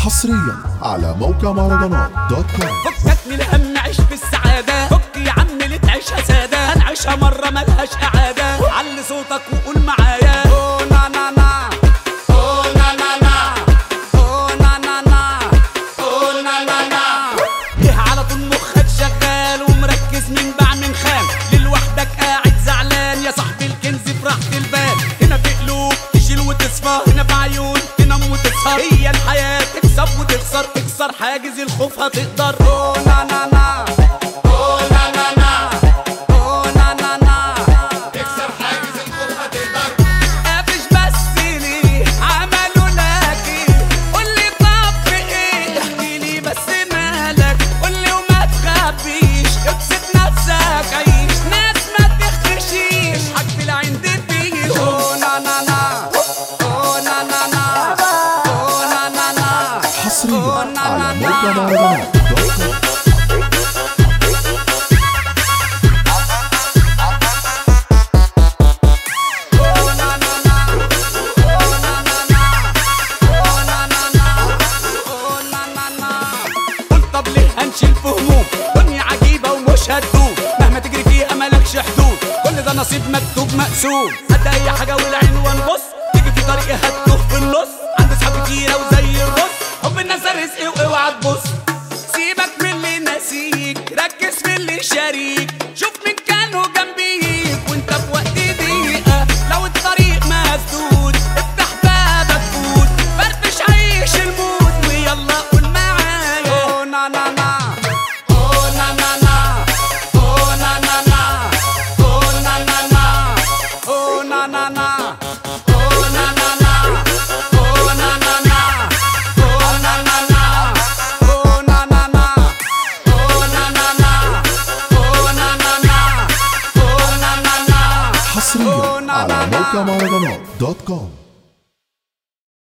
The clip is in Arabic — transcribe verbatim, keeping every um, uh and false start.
حصريا على موقع مهرجانات دوت كوم. فكك من الهم، عيش في السعادة، فك يا عم اللي تعيشها سادة، هنعيشها مرة ملهاش إعادة. علي صوتك وقول معايا أوه نا نا نا، أوه نا نا نا، أوه نا نا نا، أوه نا نا نا. إيه على طول مخك شغال ومركز من باع من خان، للوحدك قاعد زعلان يا صاحبي الكنز في راحة البال. هنا في قلوب تشيل وتصفى، هنا في عيون تنام وتسهر، هي الحياة تكسب وتخسر، تكسر حاجز الخوف هتقدر. أوه نا نا نا، أوه نا نا نا، أوه نا نا نا، تكسر حاجز الخوف هتقدر. قافش بس ليه عملوا لك ايه؟ قولي طب في ايه؟ احكيلي بس مالك، قولي وما تخبيش، ابسط نفسك عيش، ناس ما تختشيش، حاجة العين دي فيه. أوه نا نا نا، أوه نا نا نا، أوه نا نا نا، حصريا على موقع مهرجانات دوت كوم. طب ليه هنشيل في هموم؟ دنيا عجيبة ومش هتدوم، مهما تجري فيها مالكش حدود، كل ده نصيب مكتوب مقسوم. هات أي حاجة والعنوان بص، تيجي في طريقي هتتوه في النص، عندي صحاب كتيرة وزي الرص، حب الناس رزقي واوعى تبص. سيبك من اللي ناسيك، ركز في اللي شاريك، شوف مين كانوا جنبيك وانت في وقت ضيقة. لو الطريق مسدود افتح بابك فوت، فرفش عيش المود ويلا قول معايا أوه نا نا نا، أوه نا نا نا، أوه نا نا نا، أوه نا نا نا، أوه نا نا نا، أوه نا نا نا، أوه نا نا نا، أوه نا نا نا، أوه نا نا نا، أوه نا نا نا، أوه نا نا نا، أوه نا نا نا. حصريا على موقع مهرجانات دوت كوم.